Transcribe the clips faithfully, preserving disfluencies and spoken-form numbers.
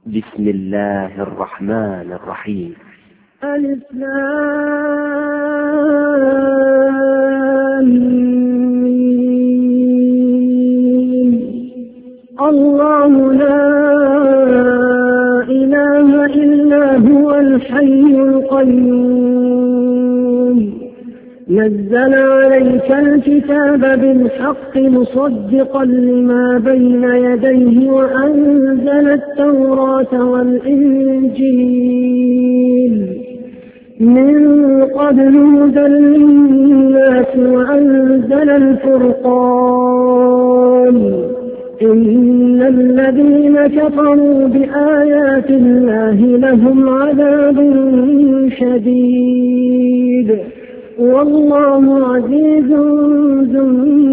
بسم الله الرحمن الرحيم. الإسلام. الله لا إله إلا هو الحي القيوم، نزل عليك الكتاب بالحق مصدقا لما بين يديه وأنزل التوراة والإنجيل من قبل هدى للناس وأنزل الفرقان. إن الذين كفروا بآيات الله لهم عذاب شديد والله عزيز ذو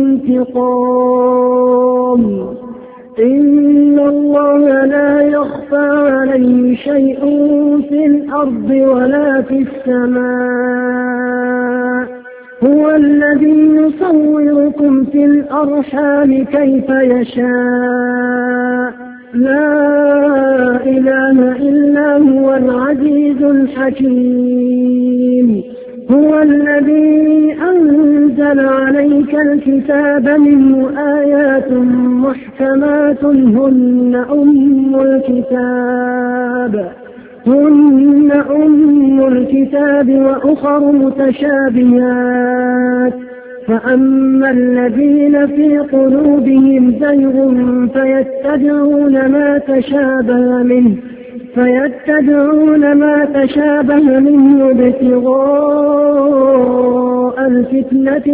انتقام. إن الله لا يخفى عليه شيء في الأرض ولا في السماء، هو الذي يصوركم في الأرحام كيف يشاء، لا إله إلا هو العزيز الحكيم. هو الذي أنزل عليك الكتاب منه آيات محكمات هن أم الكتاب هن أم الكتاب وأخر متشابهات، فأما الذين في قلوبهم زيغ فيتبعون ما تشابه منه فيتبعون ما تشابه منه ابتغاء الفتنة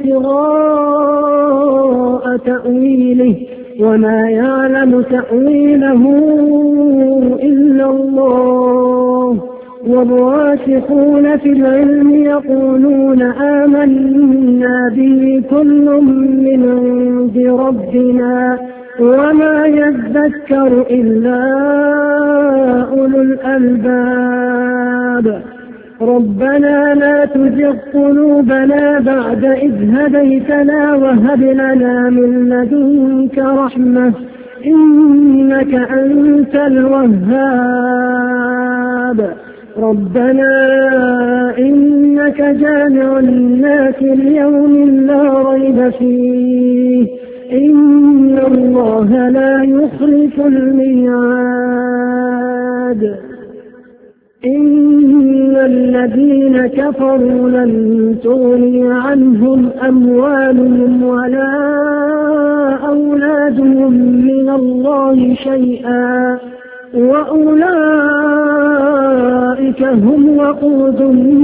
وابتغاء تأويله، وما يعلم تأويله إلا الله. والراسخون في العلم يقولون آمنا به كل من عند ربنا وما يذكر إلا أولو الألباب. ربنا لا تزغ قلوبنا بعد إذ هديتنا وهب لنا من لدنك رحمة إنك أنت الوهاب. ربنا إنك جامع الناس ليوم لا ريب فيه إن الله لا يخلف الميعاد. إن الذين كفروا لن تغني عنهم أموالهم ولا أولادهم من الله شيئا وأولئك هم وقود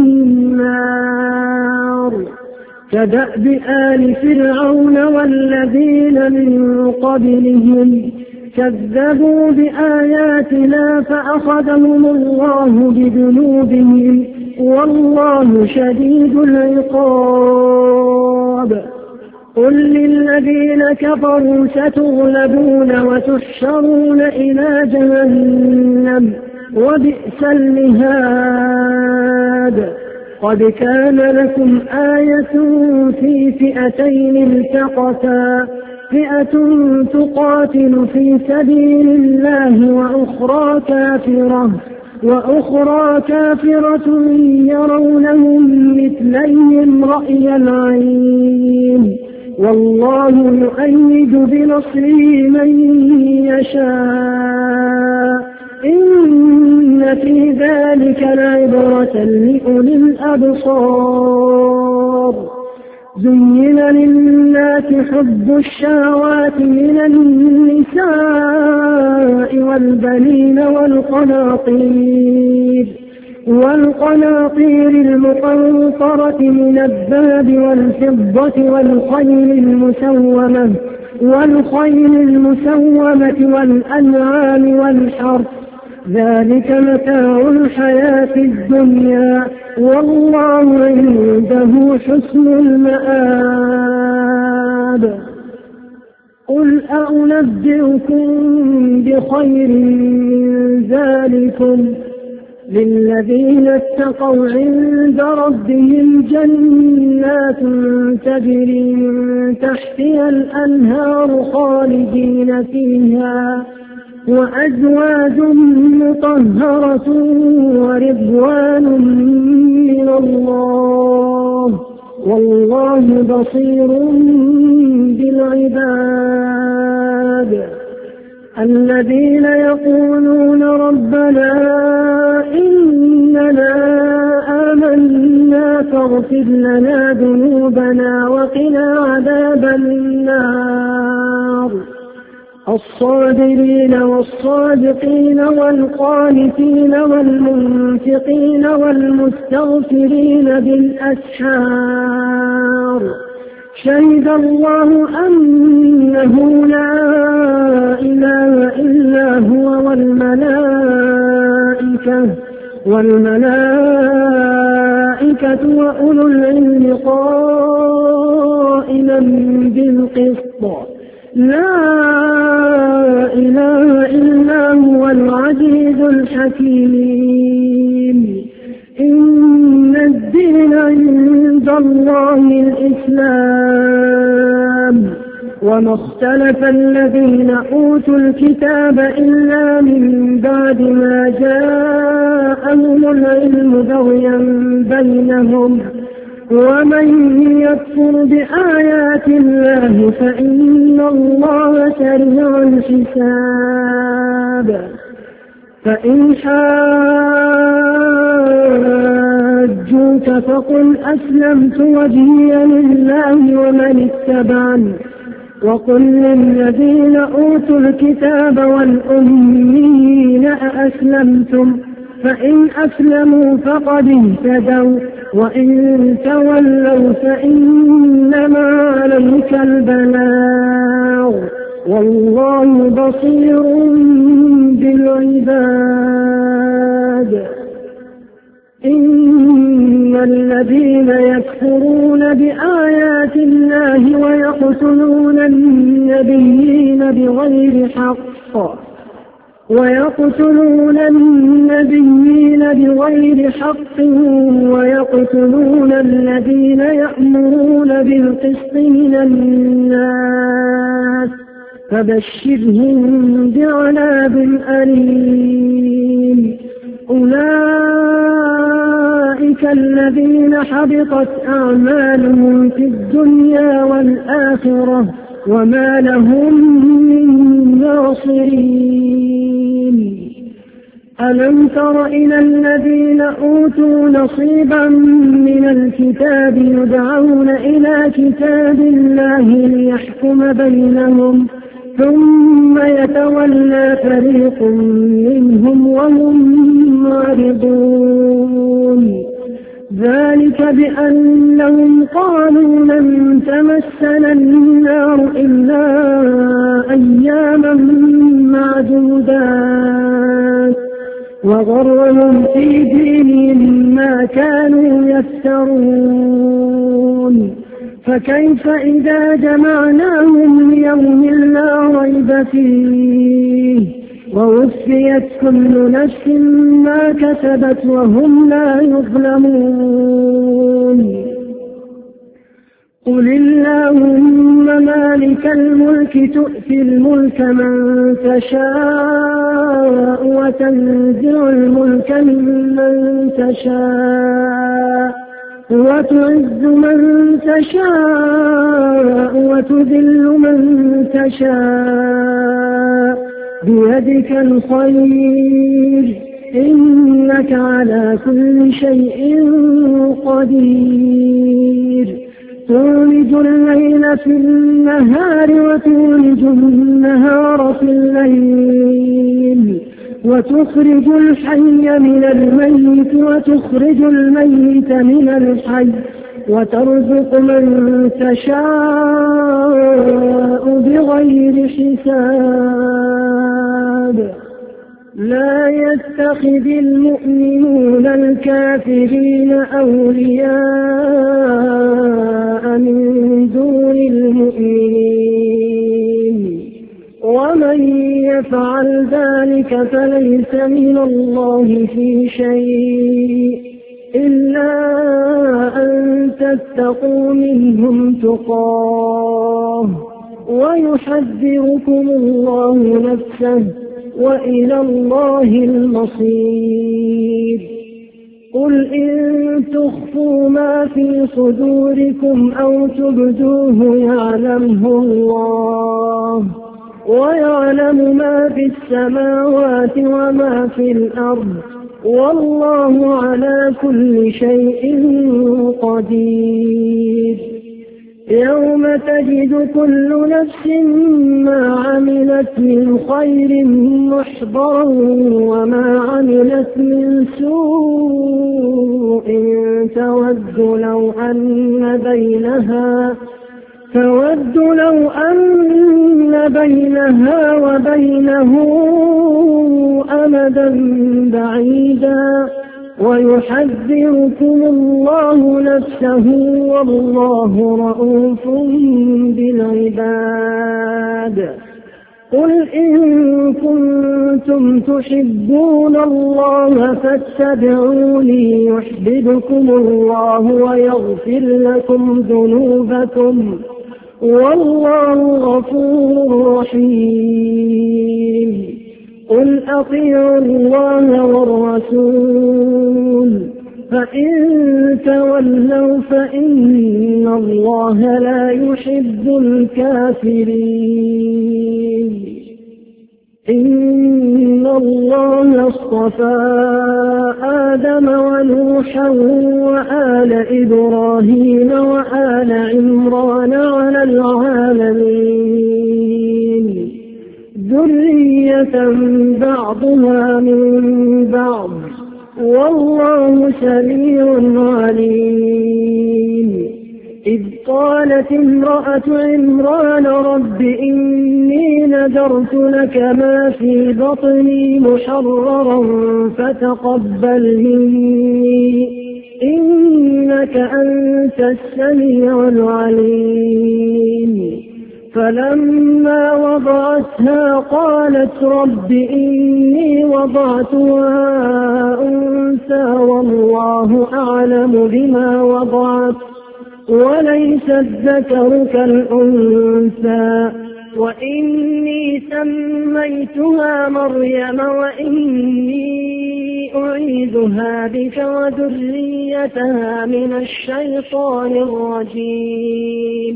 النار. كدأب آل فرعون والذين من قبلهم كذبوا بآياتنا فأخذهم الله بذنوبهم والله شديد العقاب. قل للذين كفروا ستغلبون وتحشرون إلى جهنم وبئس المهاد. قد كان لكم آية في فئتين التقتا، فئة تقاتل في سبيل الله وأخرى كافرة وأخرى كافرة يرونهم مثليهم رأي العين والله يؤيد بنصره من يشاء. إن في ذلك لعبرة لأولي الأبصار. زين للناس حب الشهوات من النساء والبنين والقناطير والقناطير المقنطرة من الذهب والفضة والخيل المسومة والخيل المسومة والأنعام والحرث، ذلك متاع الحياة الدنيا والله عنده حسن المآب. قل أنبئكم بخير من ذلكم للذين اتقوا عند ربهم جنات تجري من تحتها الأنهار خالدين فيها وأزواج مطهرة ورضوان من الله والله بصير بالعباد. الذين يقولون ربنا إننا آمنا فاغفر لنا ذنوبنا وقنا عذاب النار. الصابرين والصادقين والقانتين والمنفقين والمستغفرين بالأسحار. شهد الله أنه لا إله إلا هو والملائكة والملائكة وأولو العلم قائما بالقسط. لا إله إلا هو العزيز الحكيم. إن الدين عند الله الإسلام وما اختلف الذين أوتوا الكتاب إلا من بعد ما جاءهم العلم بغيا بينهم ومن يكفر بآيات الله فإن الله سريع الحساب. فإن حاجوك فقل أسلمت وجهي لله ومن اتبعني وقل للذين أوتوا الكتاب والأميين أأسلمتم فإن أسلموا فقد اهتدوا وإن تولوا فإنما عليك البلاغ والله بصير بالعباد. إن الذين يكفرون بآيات الله ويقتلون النبيين بغير حق ويقتلون النبيين بغير حق ويقتلون الذين يأمرون بالقسط من الناس فبشرهم بعذاب أليم. أولئك الذين حبطت أعمالهم في الدنيا والآخرة وما لهم من ناصرين. ألم تر إلى الذين أوتوا نصيبا من الكتاب يدعون إلى كتاب الله ليحكم بينهم ثم يتولى فريق منهم وهم معرضون. ذلك بأنهم قالوا لن تمسنا النار إلا أياما معدودات وغرهم في دينهم ما كانوا يفترون. فكيف إذا جمعناهم ليوم لا ريب فيه ووفيت كل نفس ما كسبت وهم لا يظلمون. قل اللهم مالك الملك تؤتي الملك من تشاء وتنزع الملك ممن تشاء وتعز من تشاء وتذل من تشاء بيدك الخير إنك على كل شيء قدير. تولج الليل في النهار وتولج النهار في الليل وتخرج الحي من الميت وتخرج الميت من الحي وترزق من تشاء بغير حساب. لا يتخذ المؤمنون الكافرين أولياء من دون المؤمنين ومن يفعل ذلك فليس من الله في شيء إلا أن تتقوا منهم تقاه ويحذركم الله نفسه وإلى الله المصير. قل إن تخفوا ما في صدوركم أو تبدوه يعلمه الله، ويعلم ما في السماوات وما في الأرض، والله على كل شيء قدير. يوم تجد كل نفس ما عملت من خير محضرا وما عملت من سوء تود لو أن بينها تود لو أن بينها وبينه أمدا بعيدا، ويحذركم الله نفسه والله رءوف بالعباد. قل إن كنتم تحبون الله فاتبعوني يحببكم الله ويغفر لكم ذنوبكم، والله غفور رحيم. قل أطيعوا الله والرسول، فإن تولوا فإن الله لا يحب الكافرين. إن الله اصطفى آدم ونوحا وآل إبراهيم وآل عمران على العالمين ذرية بعضها من بعض، والله سميع عليم. إذ قالت امرأة عمران رب إني نذرت لك ما في بطني محررا فتقبل مني إنك أنت السميع العليم. فلما وضعتها قالت رب إني وضعتها أنثى والله أعلم بما وضعت وليس الذكر كالأنثى، وإني سميتها مريم وإني أعيذها بك وذريتها من الشيطان الرجيم.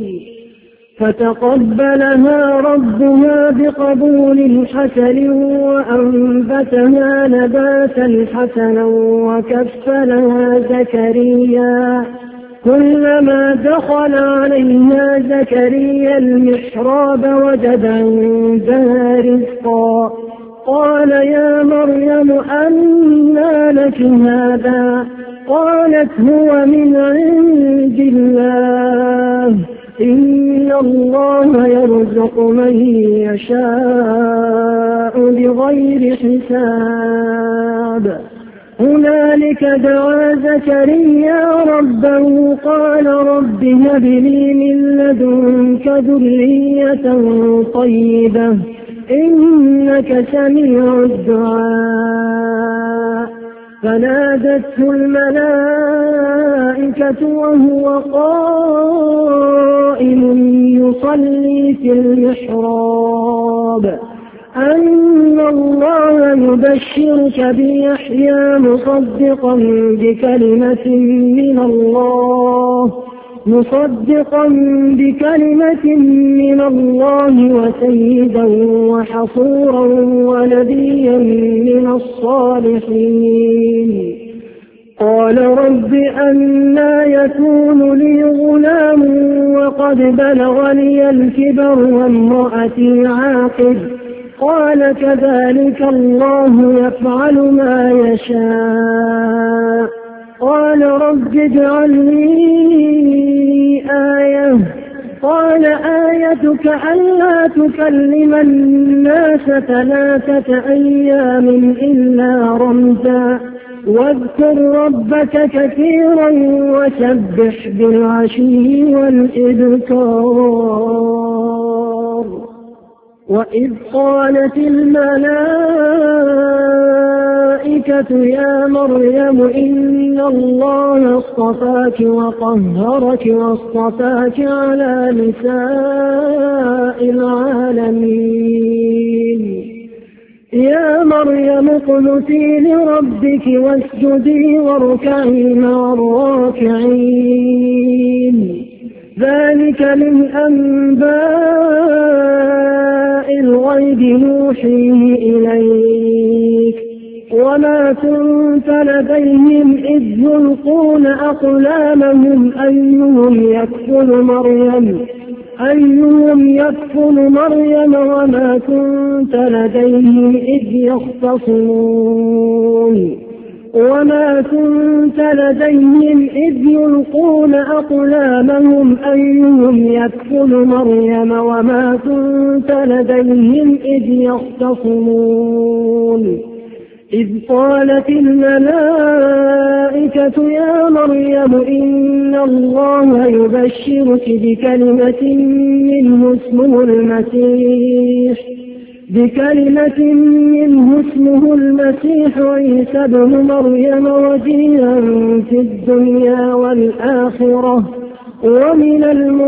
فتقبلها ربها بقبول حسن وأنبتها نباتا حسنا وكفلها زكريا. كلما دخل عليها زكريا المحراب وجد عندها رزقا قال يا مريم أنى لك هذا؟ قالت هو من عند الله إن الله يرزق من يشاء بغير حساب. هنالك دعا زكريا ربه قال رب هب لي من لدنك ذرية طيبة إنك سميع الدعاء. فنادته الملائكة وهو قائم يصلي في المحراب أن الله يبشرك بيحيى مصدقا بكلمة من الله مصدقا بكلمة من الله وسيدا وحصورا ونبيا من الصالحين. قال رب أنى يكون لي غلام وقد بلغني الكبر وامرأتي عاقر؟ قال كذلك الله يفعل ما يشاء. قال رب اجعل لي آية. قال آيتك ألا تكلم الناس ثلاثة أيام إلا رمزا واذكر ربك كثيرا وسبح بالعشي والإبكار. وإذ قالت الملائكة يا مريم إن الله اصطفاك وطهرك واصطفاك على نساء العالمين. يا مريم اقنتي لربك واسجدي واركعي مع الراكعين. ذلك من أنباء الغيب نوحيه إليك وما كنت لديهم إذ يلقون أقلامهم أيهم يكفل مريم أيهم يكفل مريم وما كنت لديهم إذ يختصمون وما كنت لديهم إذ يلقون أقلامهم أيهم يكفل مريم وما كنت لديهم إذ يختصمون إذ قالت الملائكة يا مريم إن الله يبشرك بكلمة منه اسمه المسيح بكلمة منه اسمه المسيح عيسى ابن مريم وجيها في الدنيا والآخرة ومن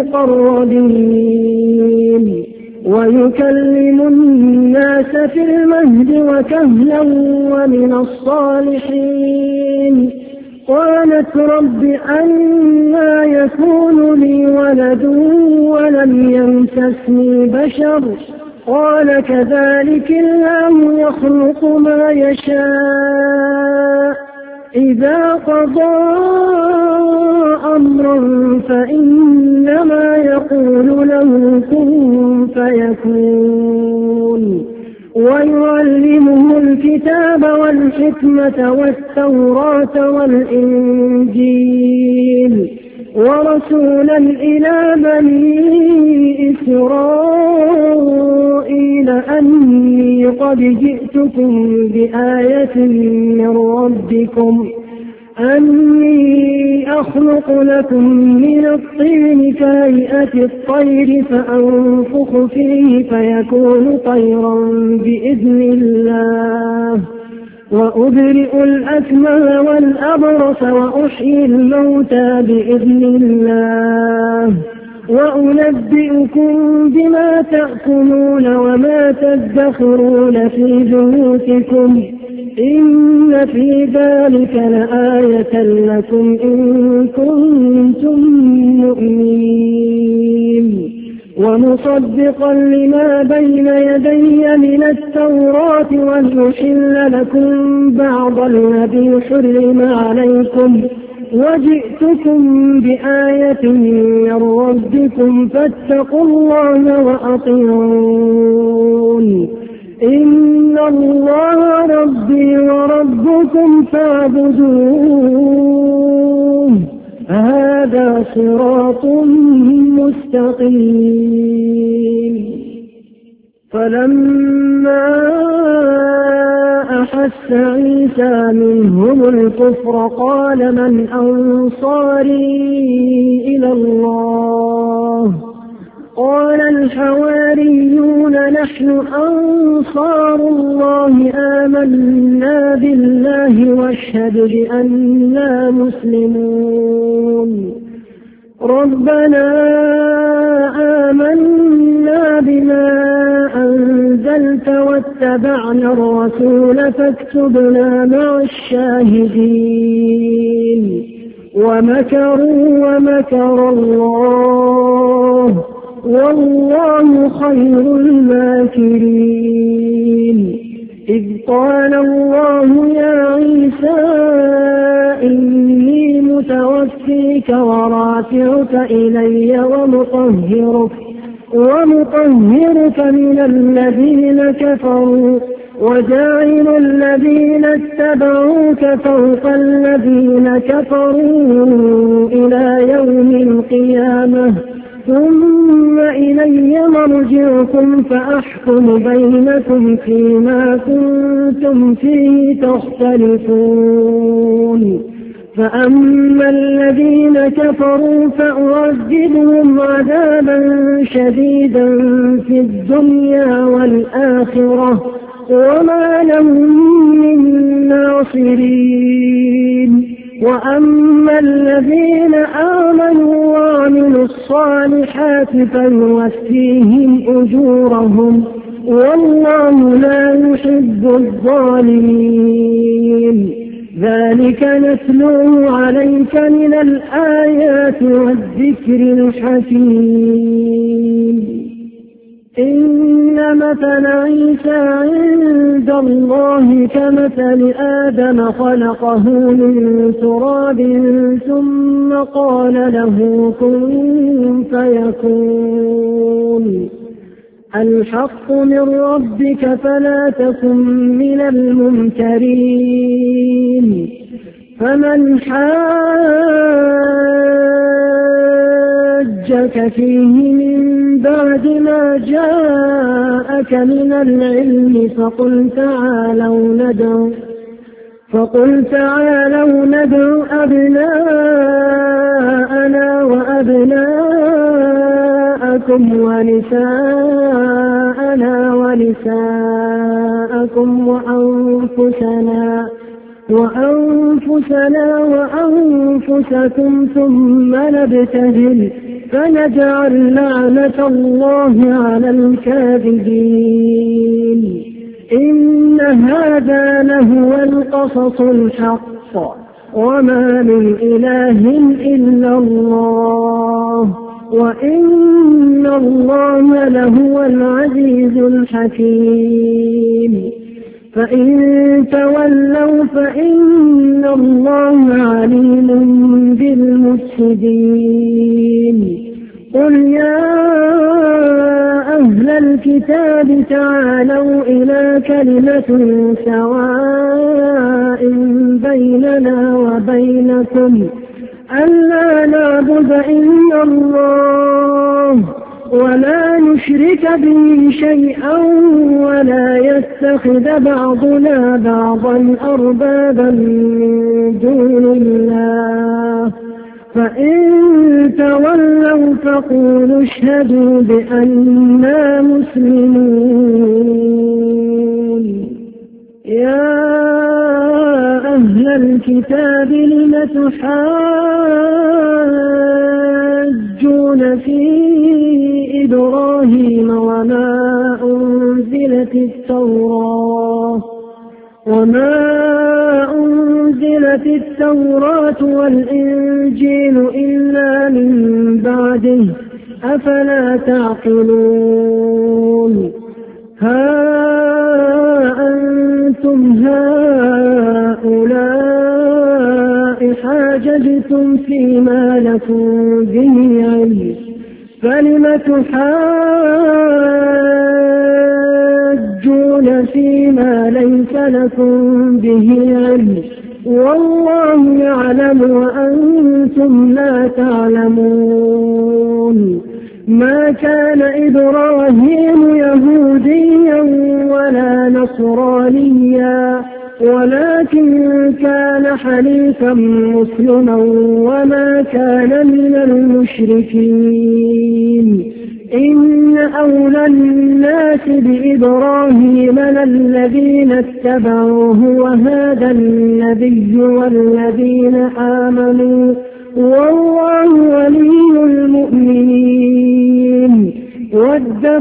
المقربين ويكلم الناس في المهد وكهلا ومن الصالحين. قالت رب أنى يكون لي ولد ولم يمسسني بشر قال كذلك الله يخلق ما يشاء إذا قضى أمرا فإنما يقول له كن فيكون. ويعلمه الكتاب والحكمة والتوراة والإنجيل ورسولا إلى بني إسرائيل أني قد جئتكم بآية من ربكم أني أخلق لكم من الطين كهيئة الطير فأنفخ فيه فيكون طيرا بإذن الله وأبرئ الأكمه والأبرص وأحيي الموتى بإذن الله وأنبئكم بما تأكلون وما تدخرون في بيوتكم إن في ذلك لآية لكم إن كنتم مؤمنين. ومصدقا لما بين يدي من التوراة ولأحل لكم بعض الذي حرم عليكم وجئتكم بآية من ربكم فاتقوا الله وأطيعون. إن الله ربي وربكم فاعبدوه هذا صراط مستقيم. فلما أحس عيسى منهم الكفر قال من أنصاري إلى الله قال الحواريون نحن أنصار الله آمنا بالله واشهد بأننا مسلمون. ربنا آمنا بما أنزلت واتبعنا الرسول فاكتبنا مع الشاهدين. ومكروا ومكر الله والله خير الماكرين. إذ قال الله يا عيسى إني متوفيك ورافعك إلي ومطهرك ومطهرك من الذين كفروا وجاعل الذين اتبعوك فوق الذين كفروا إلى يوم القيامة ثم إلي مرجعكم فأحكم بينكم فيما كنتم فيه تختلفون. فأما الذين كفروا فأعذبهم عذابا شديدا في الدنيا والآخرة وما لهم من ناصرين. وأما الذين آمنوا وعملوا الصالحات فيوفيهم أجورهم والله لا يحب الظالمين. ذلك نتلوه عليك من الآيات والذكر الحكيم. إن مثل عيسى عند الله كمثل آدم خلقه من تراب ثم قال له كن فيكون. الحق من ربك فلا تكن من الممترين. فمن حاجك فيه من بعد ما جاءك من العلم فقل تعالوا ندعو فقل تعالوا ندعو أبناءنا وأبناءكم ونساءنا ونساءكم وأنفسنا وأنفسنا وأنفسكم ثم نبتهل فنجعل لعنة الله على الكاذبين. إن هذا لهو القصص الحق وما من إله إلا الله وإن الله لهو العزيز الحكيم. فإن تولوا فإن الله عليم بالمفسدين. قل يا أهل الكتاب تعالوا إلى كلمة سواء بيننا وبينكم ألا نعبد إلا الله ولا نشرك به شيئا ولا يتخذ بعضنا بعضا أربابا من دون الله. فإن تولوا فقولوا اشهدوا بأننا مسلمون. يا أهل الكتاب لم تحاجون في إبراهيم وما أنزلت التوراة وما أنزلت التوراة والإنجيل إلا من بعده أفلا تعقلون. ها أنتم هؤلاء حاججتم فيما لكم به علم فلم تحاجون فيما ليس لكم به علم والله يعلم وأنتم لا تعلمون. ما كان إبراهيم يهوديا ولا نصرانيا ولكن كان حنيفا مسلما وما كان من المشركين. إن أولى الناس بإبراهيم للذين اتبعوه وهذا النبي والذين آمنوا والله ولي المؤمنين. ودت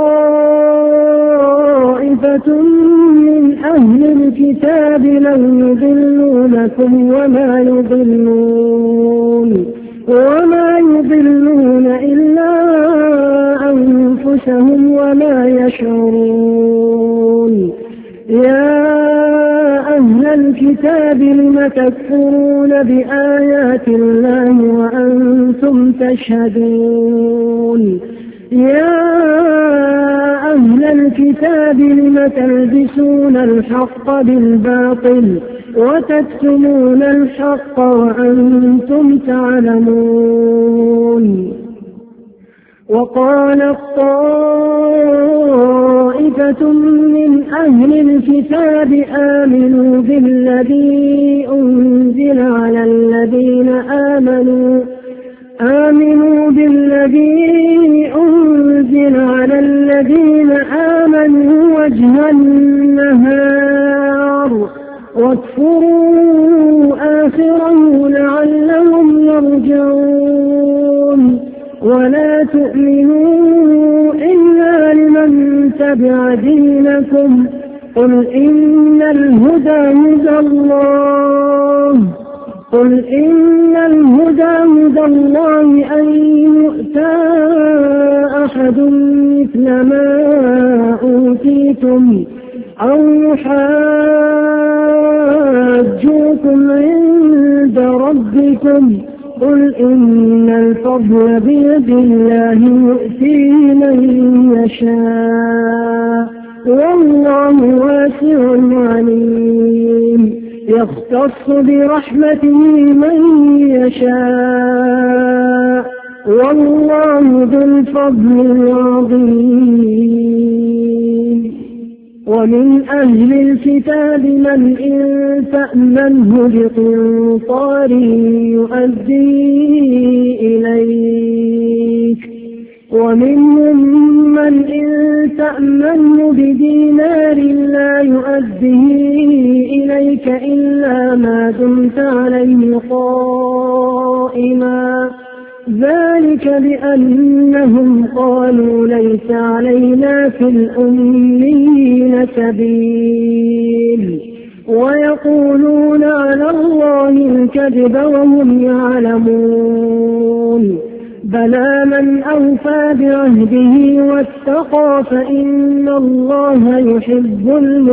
طائفة من أهل الكتاب لو يضلونكم وما يضلون وما يضلون إلا أنفسهم وما يشعرون. يا أهل الكتاب لم تكفرون بآيات الله وأنتم تشهدون. يا أهل الكتاب لم تلبسون الحق بالباطل وتكتمون الحق وأنتم تعلمون. وقالت طائفة من أهل الكتاب آمنوا بالذي أنزل على الذين آمنوا آمنوا بالذي أنزل على الذين آمنوا وجه النهار واكفروا آخره لعلهم يرجعون. ولا تؤمنوا إلا لمن أتبع دينكم قل إن الهدى هدى الله قل إن الهدى هدى الله أن يؤتى أحد مثل ما أوتيتم أو يحاجوكم عند ربكم قل إن الفضل بيد الله يؤتيه من يشاء والله واسع عليم يختص برحمته من يشاء والله ذو الفضل العظيم ومن أهل الكتاب من إن تأمنه بقنطار يؤدي إليك ومنهم من إن تأمنه بدينار لا يؤديه إليك إلا ما دمت عليه قائما ذلك بأنهم قالوا ليس علينا في الأميين سبيل ويقولون على الله الكذب وهم يعلمون بلى من أوفى بعهده واتقى فإن الله يحب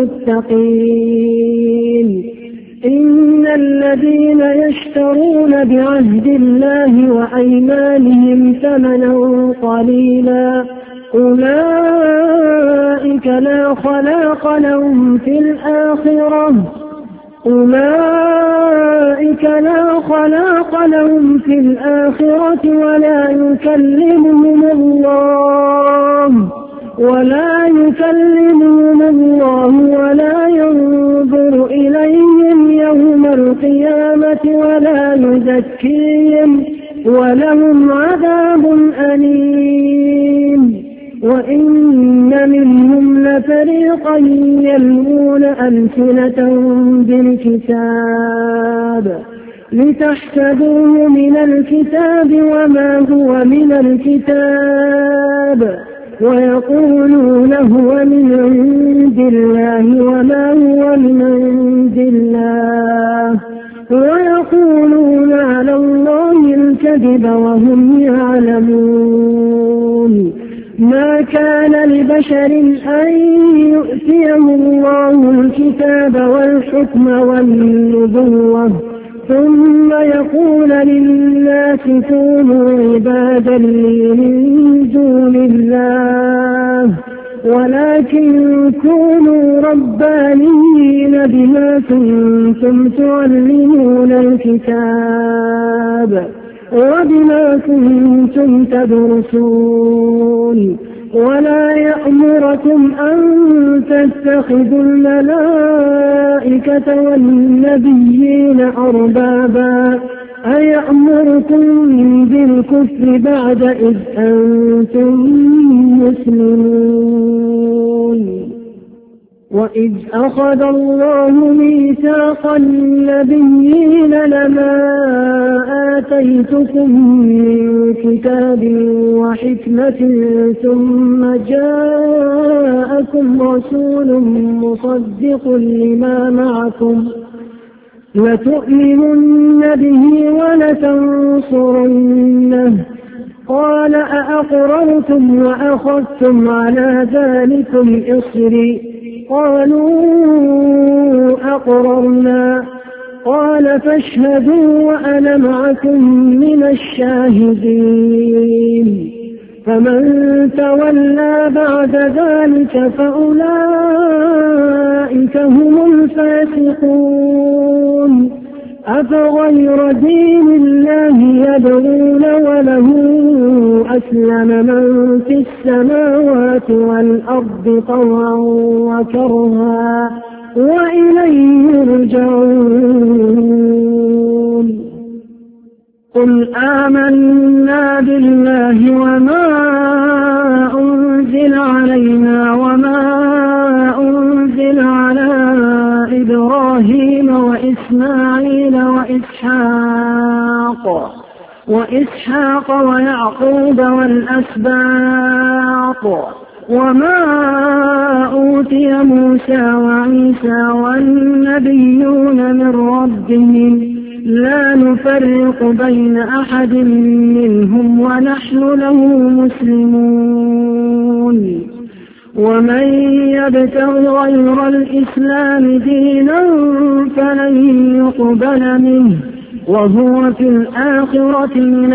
المتقين إن الذين يشترون بعهد الله وأيمانهم ثمنا قليلا أولئك لا خلاق لهم في الآخرة أولئك لا خلاق لهم في الآخرة ولا يكلمهم الله ولا يكلمهم الله ولا ينظر إليهم يوم القيامة ولا يزكيهم ولهم عذاب أليم وإن منهم لفريقا يلوون ألسنتهم بالكتاب لتحسبوه من الكتاب وما هو من الكتاب ويقولون هو من عند الله وما هو من عند الله ويقولون على الله الكذب وهم يعلمون ما كان لبشر أن يؤتيه الله الكتاب والحكم والنبوة ثم يقول للناس كونوا عبادا لي من دون الله ولكن كونوا ربانيين بما كنتم تعلمون الكتاب وبما كنتم تدرسون ولا يأمركم أن تتخذوا الملائكة والنبيين أربابا أيأمركم بالكفر بعد إذ أنتم مسلمون وإذ أخذ الله ميثاق النبيين لما آتيتكم من كتاب وحكمة ثم جاءكم رسول مصدق لما معكم لتؤمنن به ولتنصرنه قال أأقررتم وأخذتم على ذلكم إصري قالوا أقررنا قال فاشهدوا وأنا معكم من الشاهدين فمن تولى بعد ذلك فأولئك هم الفاسقون أفغير دين الله يبغون وله أسلم من في السماوات والأرض طوعا وكرها وإليه يرجعون قل آمنا بالله وما أنزل علينا وما أنزل على إبراهيم وإسماعيل وإسحاق وإسحاق ويعقوب والأسباط وما أوتي موسى وعيسى والنبيون من ربهم لا نفرق بين أحد منهم ونحن له مسلمون ومن يبتغ غير الإسلام دينا فلن يقبل منه وهو في الآخرة من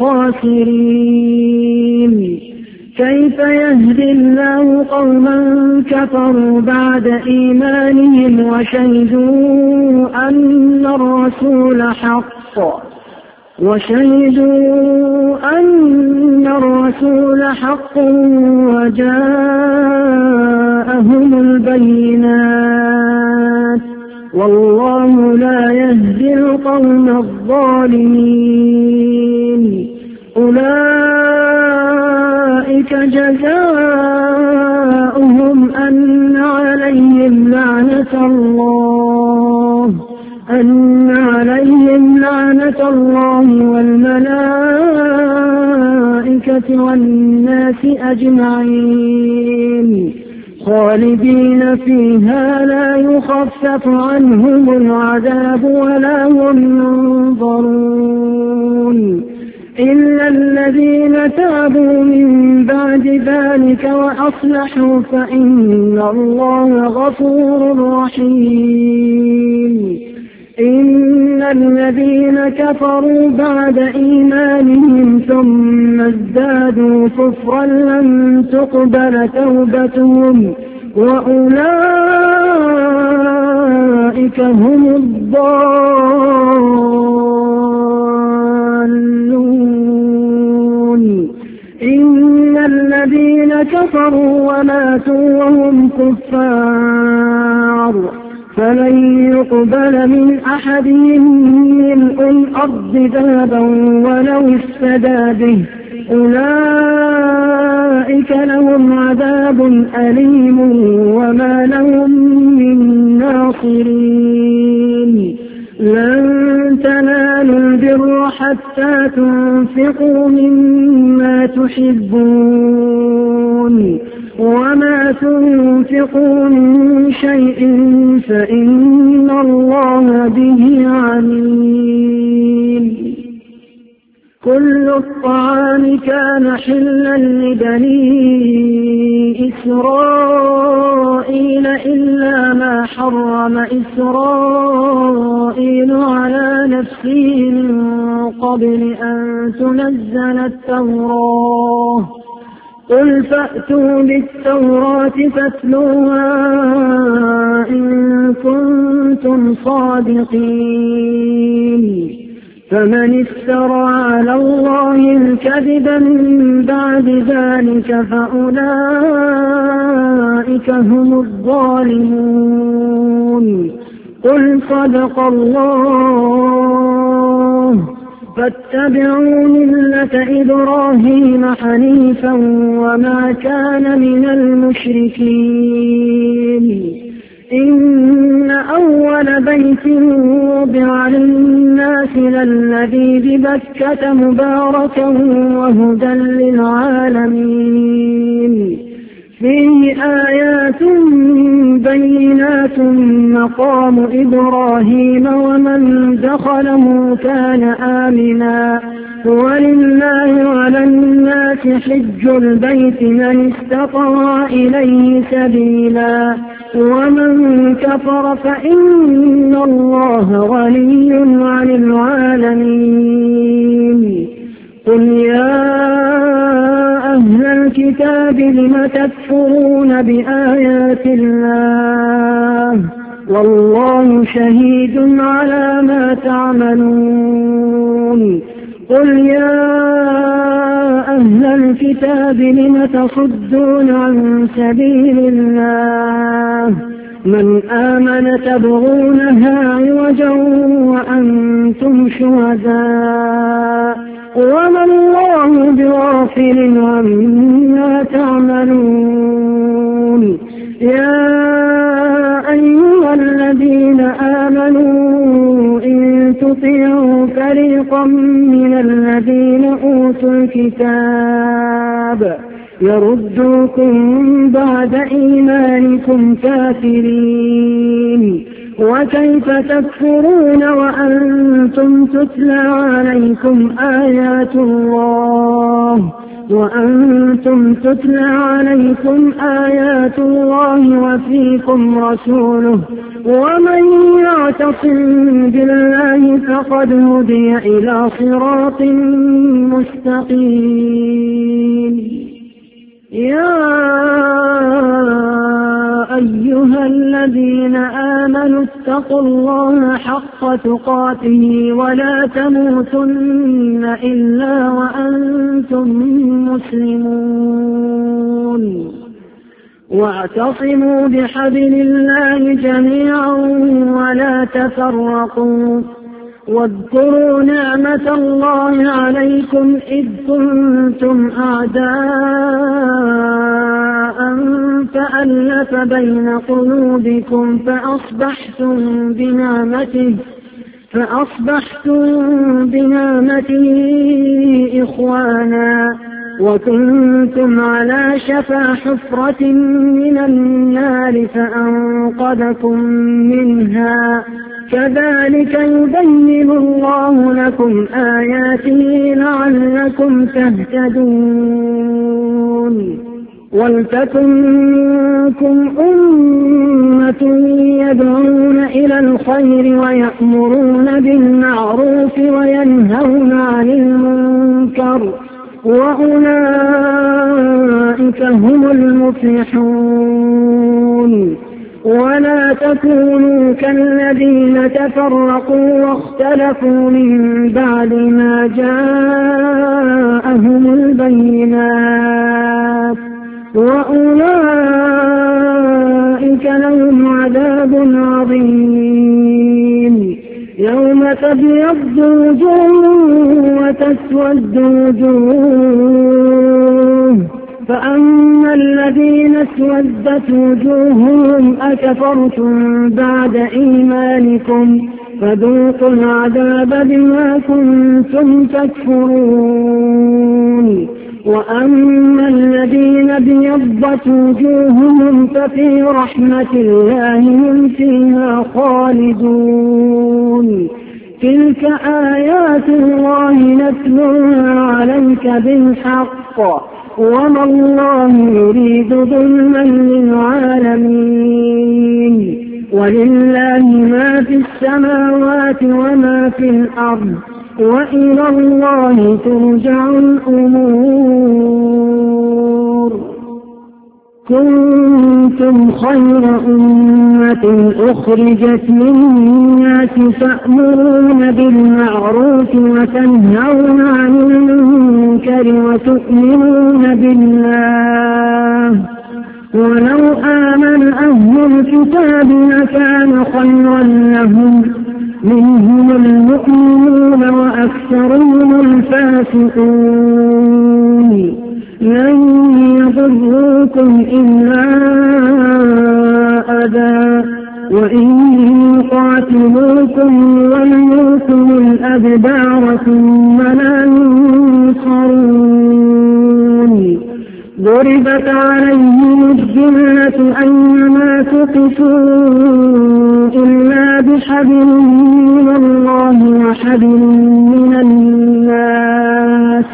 الخاسرين كيف يهدي الله قوما كفروا بعد إيمانهم وشهدوا أن الرسول حق وشهدوا أن الرسول حق وجاءهم البينات والله لا يهدي القوم الظالمين أولئك جزاؤهم أن عليهم لعنة الله أن عليهم لعنة الله والملائكة والناس أجمعين خالدين فيها لا يخفف عنهم العذاب ولا هم ينظرون إلا الذين تابوا من بعد ذلك وأصلحوا فإن الله غفور رحيم إن الذين كفروا بعد إيمانهم ثم ازدادوا كفرا لم تقبل توبتهم وأولئك هم الضالون إن الذين كفروا وماتوا وهم كفار فلن يقبل من أحدهم ملء الأرض ذهبا ولو افتدى به أولئك لهم عذاب أليم وما لهم من ناصرين لن تنالوا البر حتى تنفقوا مما تحبون وما تنفقوا من شيء فإن الله به عليم كل الطعام كان حلا لبني إسرائيل إلا ما حرم إسرائيل على نفسه من قبل أن تنزل التوراة قل فأتوا بالتوراة فاتلوها إن كنتم صادقين فمن افترى على الله الكذب من بعد ذلك فأولئك هم الظالمون قل صدق الله فاتبعوا ملة إبراهيم حنيفا وما كان من المشركين إن أول بيت وضع للناس للذي ببكة مباركا وهدى للعالمين فيه آيات بينات مقام إبراهيم ومن دخله كان آمنا ولله على الناس حج البيت من استطاع إليه سبيلا ومن كفر فإن الله غني عن العالمين قل يا أهل الكتاب لم تكفرون بآيات الله والله شهيد على ما تعملون قل يا أهل الكتاب لم تصدون عن سبيل الله من آمن تبغونها عوجا وأنتم شهداء وما الله بغافل عما تعملون يا أيها الذين آمنوا إن تطيعوا فريقا من الذين أوتوا الكتاب يردوكم بعد إيمانكم كافرين. وكيف تكفرون وأنتم تتلى عليكم آيات الله وأنتم تتلى عليكم آيات الله وفيكم رسوله ومن يعتصم بالله فقد هدي إلى صراط مستقيم. يا أيها الذين آمنوا اتقوا الله حق تقاته ولا تموتن إلا وأنتم مسلمون. واعتصموا بحبل الله جميعا ولا تفرقوا. واذكروا نعمة الله عليكم إذ كنتم أعداء فألف بين قلوبكم فأصبحتم بنعمته فأصبحتم بنعمته إخوانا وكنتم على شفا حفرة من النار فأنقذكم منها. كذلك يبين الله لكم آياته لعلكم تهتدون. ولتكن منكم أمة يدعون إلى الخير ويأمرون بالمعروف وينهون عن المنكر وأولئك هم المفلحون. ولا تكونوا كالذين تفرقوا واختلفوا من بعد ما جاءهم البينات وأولئك لهم عذاب عظيم. يوم تبيض وجوه وتسود وجوه فأما الذين اسودت وجوههم أكفرتم بعد إيمانكم فذوقوا العذاب بما كنتم تكفرون. وأما الذين ابيضت وجوههم ففي رحمة الله هم فيها خالدون. تلك آيات الله نتلوها عليك بالحق وما الله يريد ظلما للعالمين. ولله ما في السماوات وما في الأرض وإلى الله ترجع الأمور. كنتم خير أمة أخرجت للناس تأمرون بالمعروف وتنهون عن المنكر وتؤمنون بالله. ولو آمن أهل الكتاب لكان خيرا لهم منهم المؤمنون وأكثرهم الفاسقون. لن يضروكم إلا أذى وإن يقاتلوكم يولوكم الأدبار ثم لا ينصرون. ضربت عليهم الذلة أينما ثقفوا إلا بحبل من الله وحبل من الناس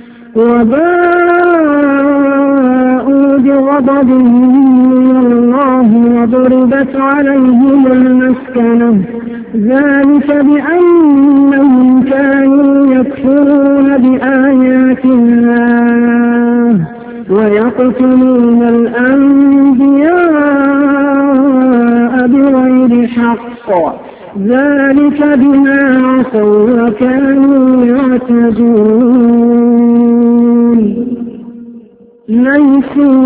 وباءوا بغضب من الله وضربت عليهم المسكنة ذلك بأنهم كانوا يكفرون بآيات الله ويقتلون الأنبياء بغير حق ذلك بما عصوا وكانوا يعتدون. ليسوا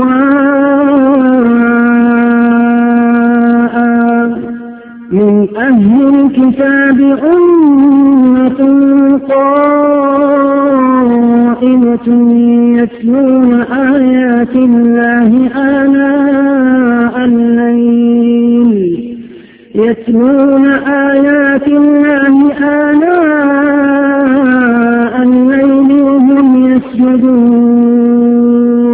سواء من أهل الكتاب أمة قائمة يتلون آيات الله آناء الليل يتلون آيات الله آناء الليل وهم يسجدون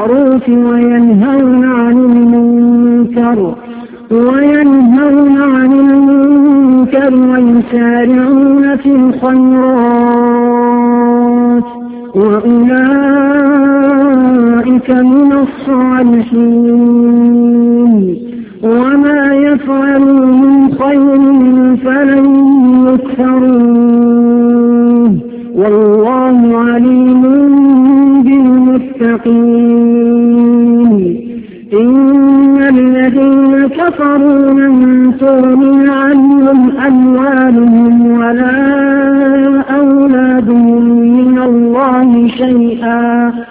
بالمعروف وينهون عن المنكر وينهون عن المنكر ويسارعون في الخيرات وأولئك من الصالحين وما يفعلوا من خير فلن يكفروه والله عليم بالمتقين. إن الذين كفروا لن تغني عنهم أموالهم ولا أولادهم من الله شيئا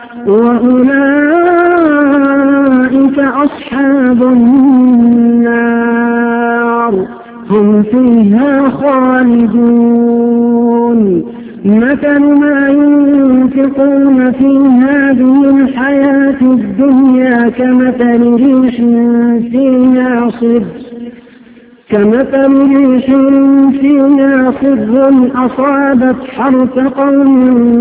وأولئك أصحاب النار هم فيها خالدون. مثل ما ينفقون في هذه الحياة الدنيا كمثل ريح فيها صر كمثل ريح فيها صر أصابت حرث قوم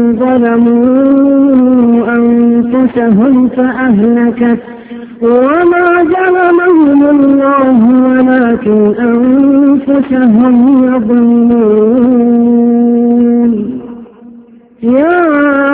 ظلموا أنفسهم فأهلكت وما ظلمهم الله ولكن أنفسهم يظلمون. يا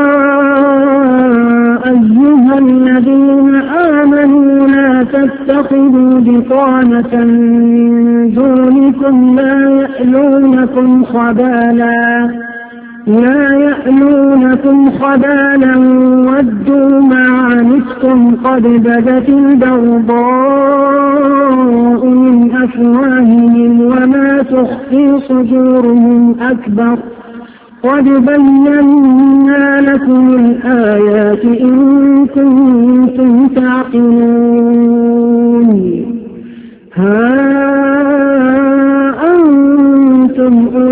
أيها الذين آمنوا لا تتخذوا بطانة من دونكم لا يألونكم خبالا لا يألونكم خبالا ودوا ما عنتم قد بدت البغضاء من أفواههم وما تخفي صدورهم أكبر قد بينا لكم الآيات إن كنتم تعقلون. ها أنتم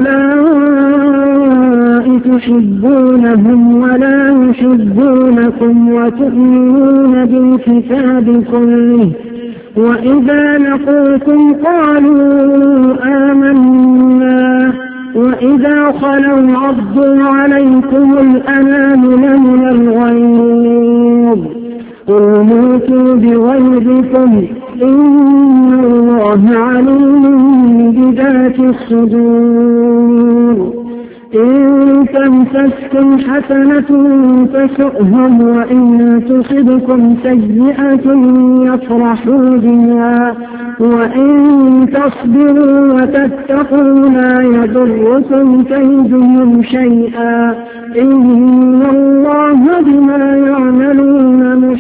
أولئك تحبونهم ولا يحبونكم وتؤمنون بالكتاب كله وإذا لقوكم قالوا آمنا وإذا خلوا عضوا عليكم الأنامل من الغيظ قل موتوا بغيظكم إن الله عليم بذات الصدور. إن تمسسكم حسنة تسؤهم وإن تصبكم سيئة يفرحوا بها وإن تصبروا وتتقوا لا يضركم كيدهم شيئا إن الله بما يعملون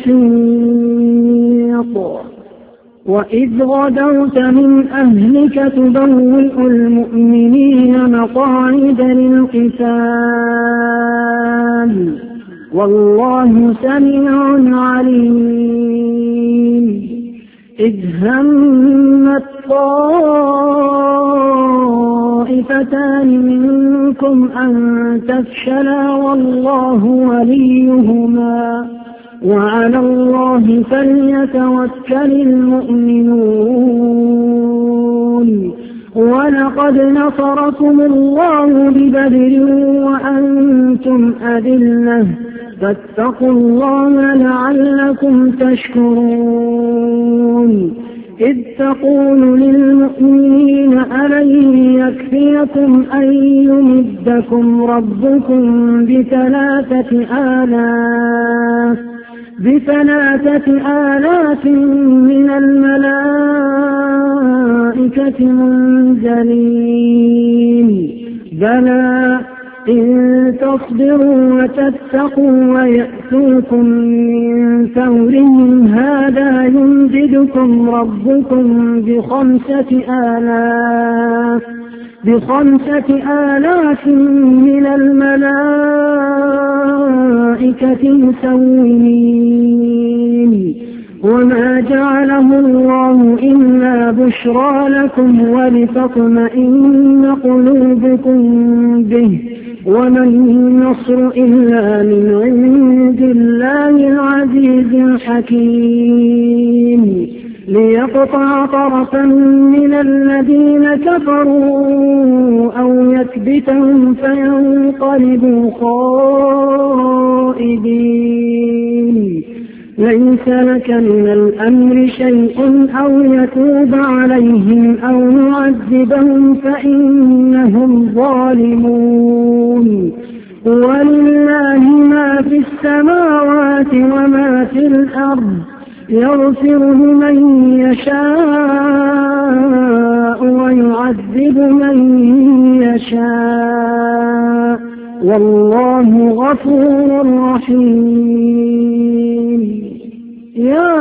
محيط. وإذ غدوت من أهلك تبوئ المؤمنين مقاعد للقتال والله سميع عليم. إذ همت طائفتان منكم أن تفشلا والله وليهما وعلى الله فليتوكل المؤمنون. ولقد نصركم الله ببدر وأنتم أذلة فاتقوا الله لعلكم تشكرون. إذ تقول للمؤمنين ألن يكفيكم أن يمدكم ربكم بثلاثة آلاف بثلاثة آلاف من الملائكة منزلين بلى إن تصبروا وتتقوا ويأتوكم من فورهم هذا يمددكم ربكم بخمسة آلاف بخمسة آلاف من الملائكة مسومين. وما جعله الله إلا بشرى لكم ولتطمئن قلوبكم به وما النصر إلا من عند الله العزيز الحكيم. ليقطع طرفا من الذين كفروا أو يكبتهم فينقلبوا خائبين. ليس لك من الأمر شيء أو يتوب عليهم أو يعذبهم فإنهم ظالمون ولله ما في السماوات وما في الأرض يغفر لمن يشاء ويعذب من يشاء والله غفور رحيم. يا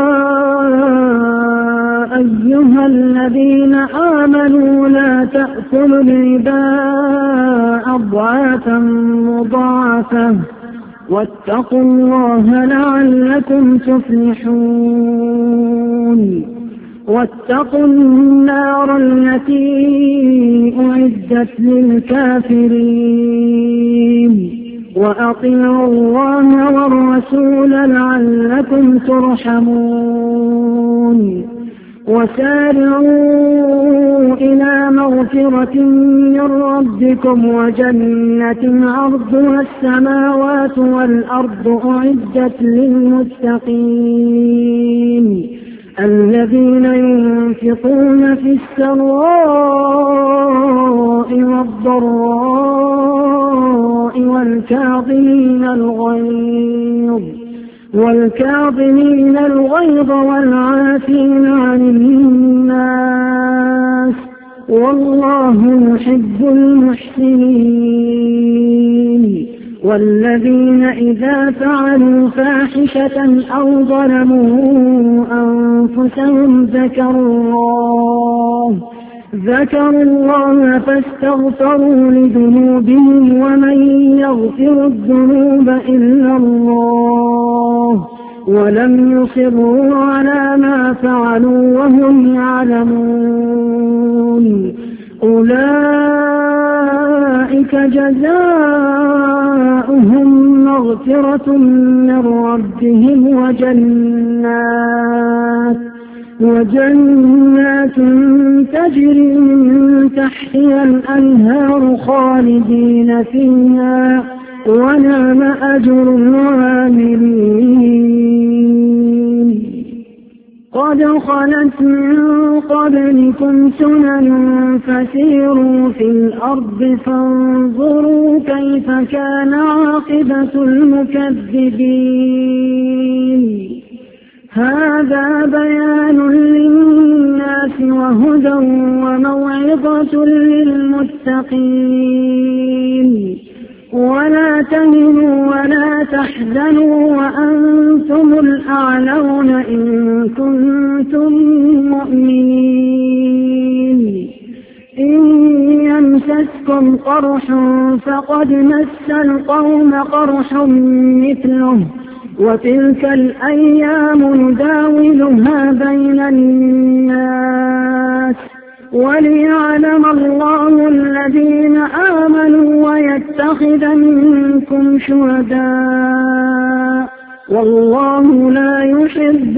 أيها الذين آمنوا لا تأكلوا الربا أضعافا مضاعفة واتقوا الله لعلكم تفلحون. واتقوا النار التي أعدت للكافرين وأطيعوا الله والرسول لعلكم ترحمون. وسارعوا إلى مغفرة من ربكم وجنة عرضها السماوات والأرض أعدت للمتقين الذين ينفقون في السراء والضراء والكاظمين الغيظ والكاظمين الغيظ والعافين عن الناس والله يحب المحسنين. والذين إذا فعلوا فاحشة أو ظلموا أنفسهم ذكروا الله ذكروا الله فاستغفروا لذنوبهم ومن يغفر الذنوب إلا الله ولم يصروا على ما فعلوا وهم يعلمون أولئك جزاؤهم مغفرة من ربهم وجنات وجنات تجري من تحتها الأنهار خالدين فيها ونعم أجر العاملين. قد خلت من قبلكم سنن فسيروا في الأرض فانظروا كيف كان عاقبة المكذبين. هذا بيان للناس وهدى وموعظة للمتقين. ولا تهنوا ولا تحزنوا وأنتم الأعلون إن كنتم مؤمنين. إن يمسسكم قرح فقد مس القوم قرح مثله وتلك الأيام نداولها بين الناس وليعلم الله الذين آمنوا ويتخذ منكم شهداء والله لا يحب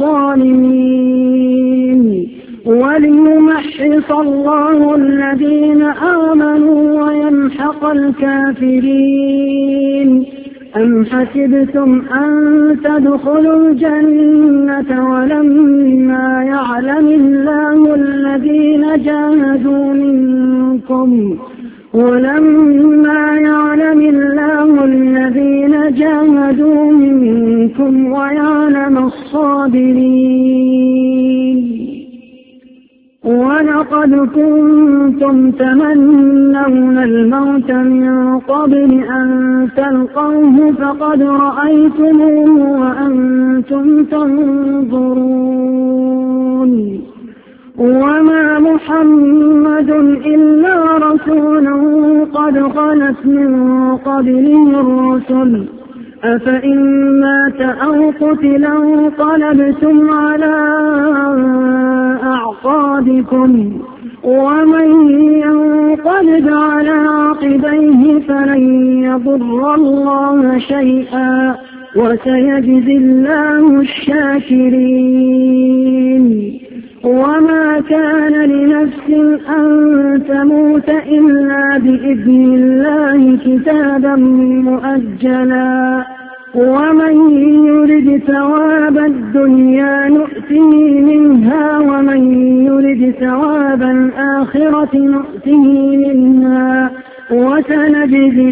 الظالمين. وليمحص الله الذين آمنوا ويمحق الكافرين. أم حسبتم أن تدخلوا الجنة ولما يعلم الله الذين جاهدوا منكم ولما يعلم الله الذين جاهدوا منكم ويعلم الصابرين. ولقد كنتم تمنون الموت من قبل أن تلقوه فقد رأيتموه وأنتم تنظرون. وما محمد إلا رسول قد خلت من قبله الرسل أفإن مات أو قتل انقلبتم على أعقابكم ومن ينقلب على عقبيه فلن يضر الله شيئا وسيجزي الله الشاكرين. وما كان لنفس أن تموت إلا بإذن الله كتابا مؤجلا ومن يرد ثواب الدنيا نؤته منها ومن يرد ثواب الآخرة نؤته منها وسنجزي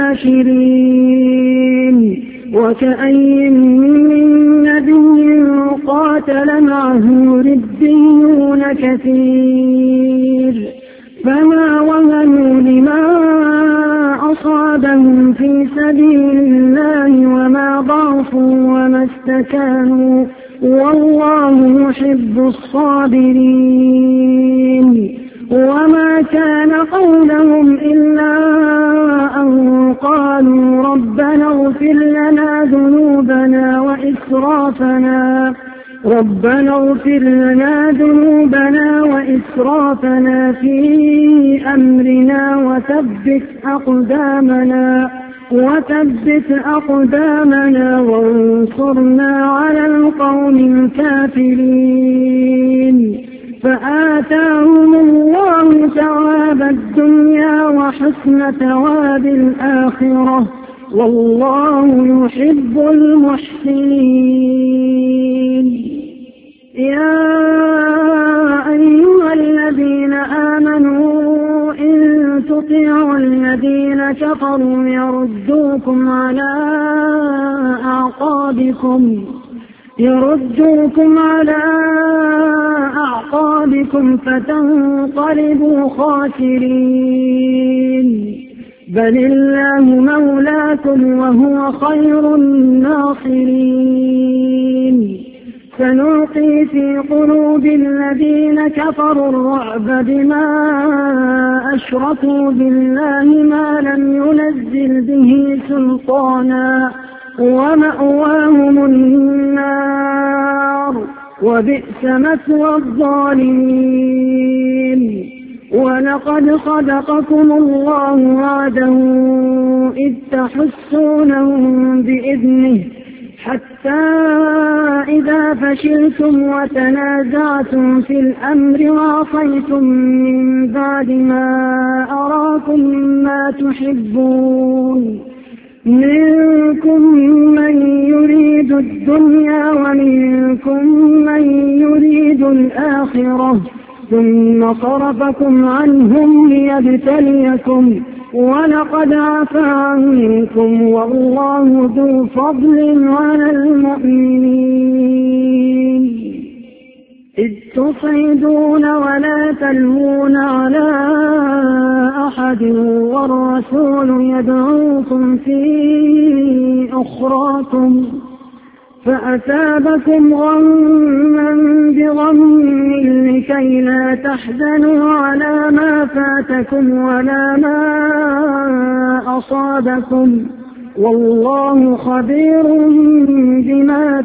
الشاكرين. وكأي من نبي قاتل معه ربيون كثير فما وهنوا لما أصابهم في سبيل الله وما ضعفوا وما استكانوا والله يحب الصابرين. وما كان قولهم إلا أن قالوا ربنا اغفر لنا ذنوبنا وإسرافنا ربنا اغفر لنا ذنوبنا وإسرافنا في أمرنا وثبت أقدامنا وثبت أقدامنا وانصرنا على القوم الكافرين. فآتاهم الله ثواب الدنيا وحسن ثواب الآخرة والله يحب المحسنين. يا أيها الذين آمنوا إن تطيعوا الذين كفروا يردوكم على أعقابكم يردوكم على أعقابكم فتنقلبوا خاسرين. بل الله مولاكم وهو خير الناصرين. سنلقي في قلوب الذين كفروا الرعب بما أشركوا بالله ما لم ينزل به سلطانا ومأواهم النار وبئس مثوى الظالمين. ولقد صدقكم الله وعده إذ تحسونهم بإذنه حتى إذا فشلتم وتنازعتم في الأمر وعصيتم من بعد ما أراكم ما تحبون منكم من يريد الدنيا ومنكم من يريد الآخرة ثم صرفكم عنهم ليبتليكم ولقد عفا عنكم والله ذو فضل على المؤمنين. إذ تصعدون ولا تلوون على أحد والرسول يدعوكم في أخراكم فأثابكم غما بغم لكي لا تحزنوا على ما فاتكم ولا ما أصابكم والله خبير بما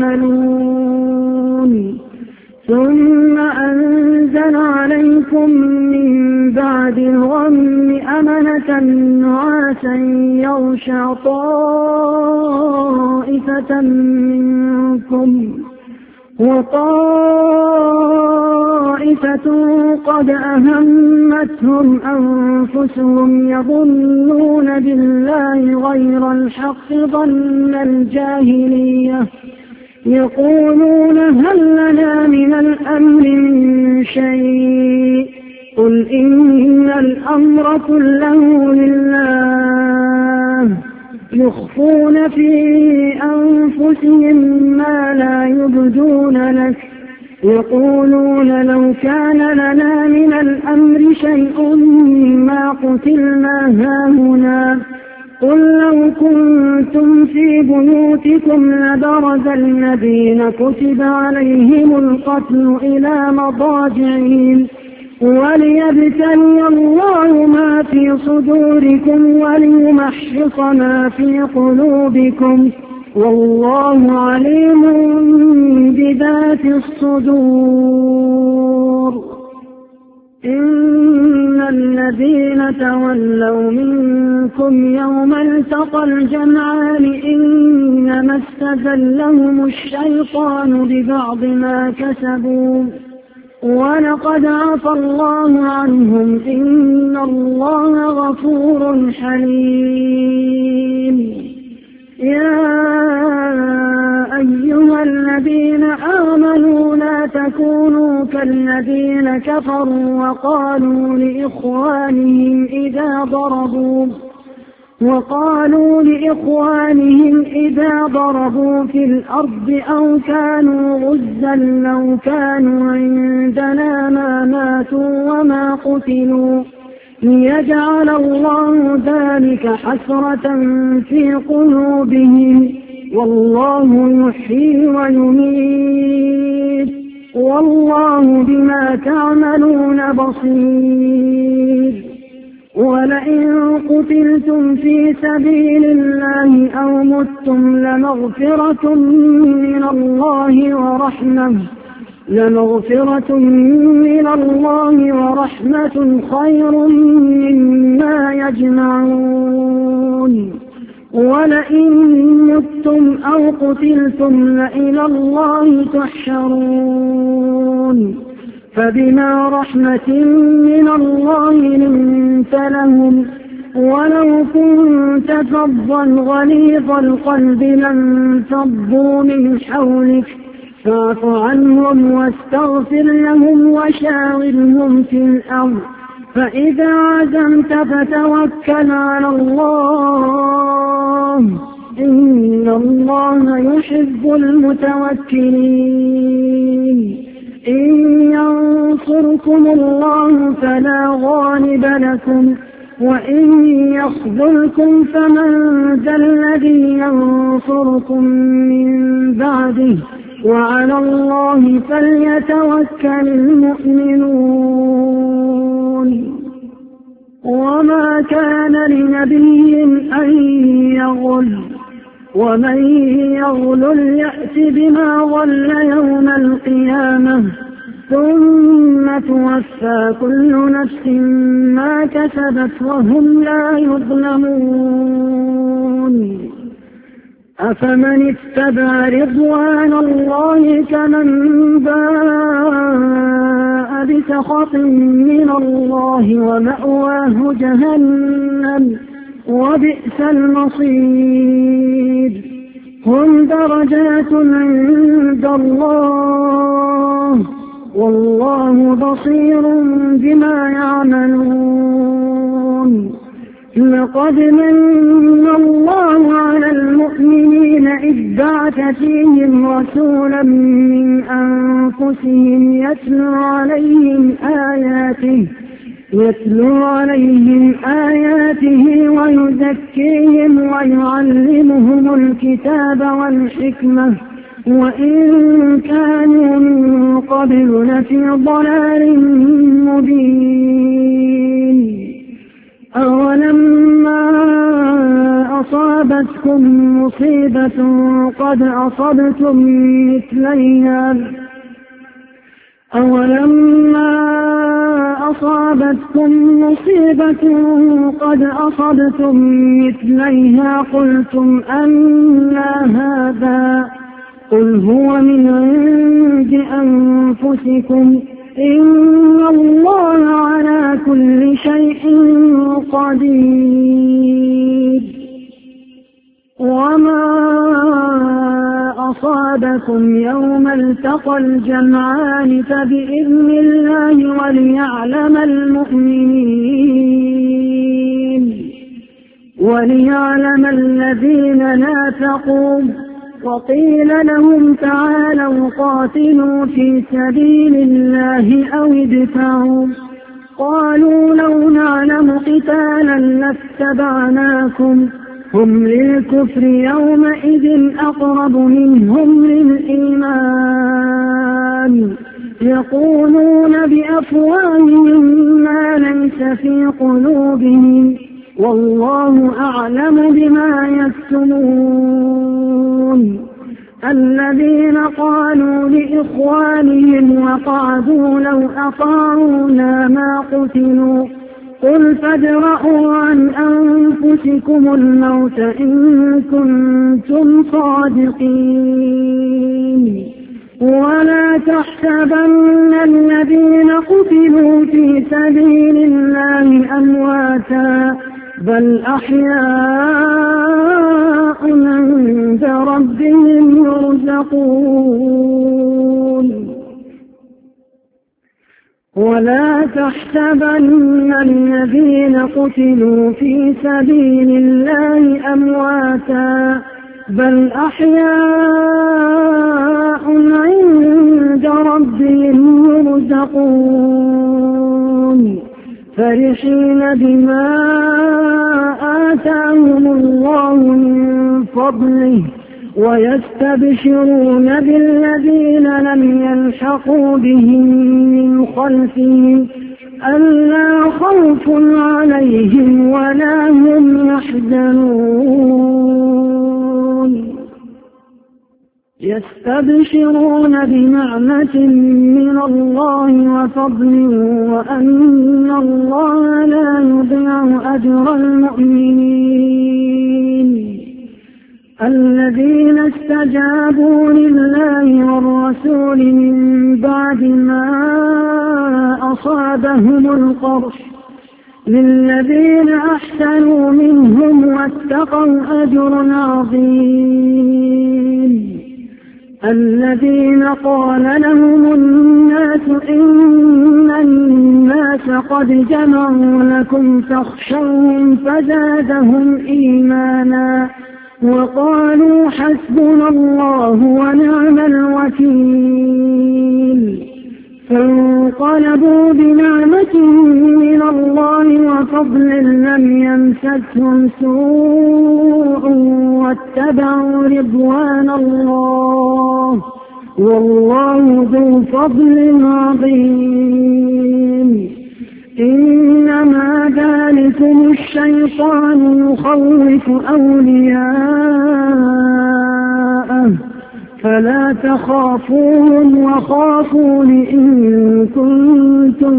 تعملون. ثم أنزل عليكم من بعد الغم أمنة نعاسا يغشى طائفة منكم وطائفة قد أهمتهم أنفسهم يظنون بالله غير الحق ظن الجاهلية يقولون هل لنا من الأمر من شيء قل إن الأمر كله لله يخفون في أنفسهم ما لا يبدون لك يقولون لو كان لنا من الأمر شيء ما قتلنا هاهنا قل لو كنتم في بيوتكم لبرز الذين كتب عليهم القتل إلى مضاجعهم وليبتلي الله ما في صدوركم وليمحص ما في قلوبكم والله عليم بذات الصدور. إن الذين تولوا منكم يوم التقى الجمعان إنما استزلهم الشيطان ببعض ما كسبوا ولقد عفى الله عنهم إن الله غفور حليم. يا أيها الذين آمنوا لا تكونوا كالذين كفروا وقالوا لإخوانهم إذا ضربوا وقالوا لإخوانهم إذا ضربوا في الأرض أو كانوا غزا لو كانوا عندنا ما ماتوا وما قتلوا ليجعل الله ذلك حسرة في قلوبهم والله يحيي ويميت والله بما تعملون بصير. ولئن قتلتم في سبيل الله أو متم لمغفرة من الله ورحمة لمغفرة من الله ورحمة خير مما يجمعون. ولئن متم أو قتلتم لإلى الله تحشرون. فبما رحمة من الله لنت لهم ولو كنت فظا غليظ القلب لانفضوا من حولك فاعف عنهم واستغفر لهم وشاورهم في الأمر فإذا عزمت فتوكل على الله إن الله يحب المتوكلين. إن ينصركم الله فلا غالب لكم وإن يخذلكم فمن ذا الذي ينصركم من بعده وعلى الله فليتوكل المؤمنون. وما كان لنبي أن يغل ومن يغلل يأت بما غل يوم القيامة ثم توفى كل نفس ما كسبت وهم لا يظلمون. أفمن اتبع رضوان الله كمن باء بسخط من الله ومأواه جهنم وبئس المصير. هم درجات عند الله والله بصير بما يعملون. لقد من الله على المؤمنين إذ بعث فيهم رسولا من أنفسهم يتلو عليهم آياته يتلو عليهم آياته ويزكيهم ويعلمهم الكتاب والحكمة وإن كانوا من قبل لفي ضلال مبين. أولما أصابتكم مصيبة قد أصبتم مثليها أولما أصابتكم مصيبة قد أصبتم مثليها قلتم أنى هذا قل هو من عند أنفسكم إن الله على كل شيء قدير. وما أصابكم يوم التقى الجمعان فبإذن الله وليعلم المؤمنين وليعلم الذين نافقوا. وقيل لهم تعالوا قاتلوا في سبيل الله أو ادفعوا قالوا لو نعلم قتالا لاتبعناكم هم للكفر يومئذ أقرب منهم للإيمان يقولون بأفواههم ما ليس في قلوبهم والله أعلم بما يكتمون. الذين قالوا لإخوانهم وقعدوا لو أطاعونا ما قتلوا قل فادرءوا عن أنفسكم الموت إن كنتم صادقين. ولا تحسبن الذين قتلوا في سبيل الله أمواتا بل أحياء عند ربهم يرزقون ولا تحسبن الذين قتلوا في سبيل الله أمواتا بل أحياء عند ربهم يرزقون فرحين بما آتاهم الله من فضله ويستبشرون بالذين لم يلحقوا بهم من خلفهم ألا خوف عليهم ولا هم يحزنون يستبشرون بنعمة من الله وفضل وأن الله لا يضيع أجر المؤمنين الذين استجابوا لله والرسول من بعد ما أصابهم القرح للذين أحسنوا منهم واتقوا أجر عظيم الذين قال لهم الناس إن الناس قد جمعوا لكم فاخشوهم فزادهم إيمانا وقالوا حسبنا الله ونعم الوكيل فانقلبوا بنعمة من الله وفضل لم يمسسهم سوء واتبعوا رضوان الله والله ذو فضل عظيم إنما ذلكم الشيطان يخوف أولياءه فلا تخافوهم وخافون إن كنتم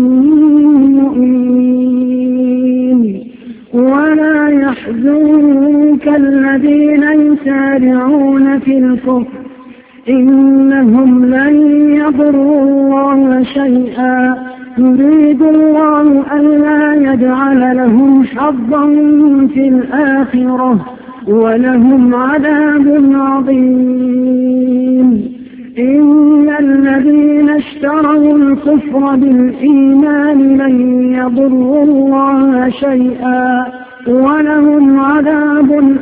مؤمنين ولا يحزنك الذين يسارعون في الكفر إنهم لن يضروا الله شيئا يريد الله ألا يجعل لهم حظا في الآخرة ولهم عذاب عظيم إن الذين اشتروا الكفر بالإيمان لن يضروا الله شيئا ولهم عذاب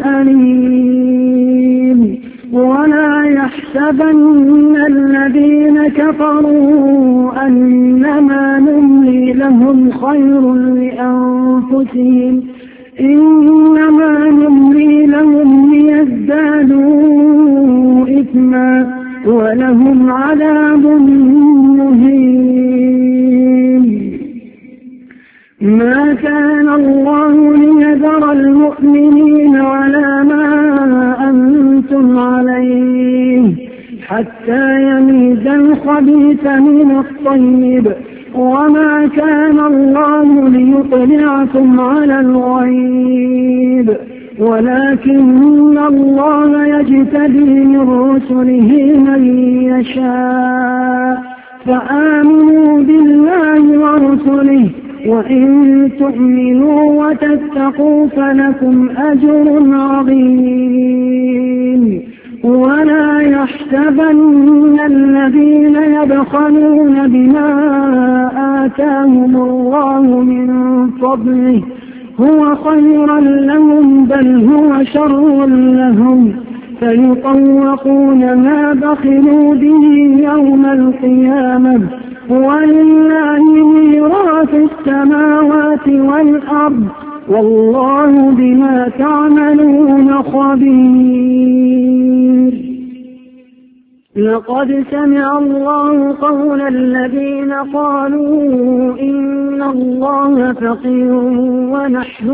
أليم ولا يحسبن الذين كفروا أنما نملي لهم خير لأنفسهم إنما نملي لهم ليزدادوا إثما ولهم عذاب مهين ما كان الله ليذر المؤمنين على ما أنتم عليه حتى يميز الخبيث من الطيب وما كان الله ليطلعكم على الغيب ولكن الله يجتبي من رسله من يشاء فآمنوا بالله ورسله وإن تؤمنوا وتتقوا فلكم أجر عظيم ولا يحسبن الذين يبخلون بما آتاهم الله من فضله هو خيرا لهم بل هو شر لهم فيطوقون ما بخلوا به يوم القيامة ولله ميراث السماوات والأرض والله بما تعملون خبير لقد سمع الله قول الذين قالوا إن الله فقير ونحن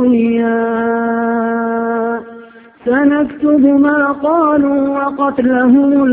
أغنياء سنكتب ما قالوا وقتلهم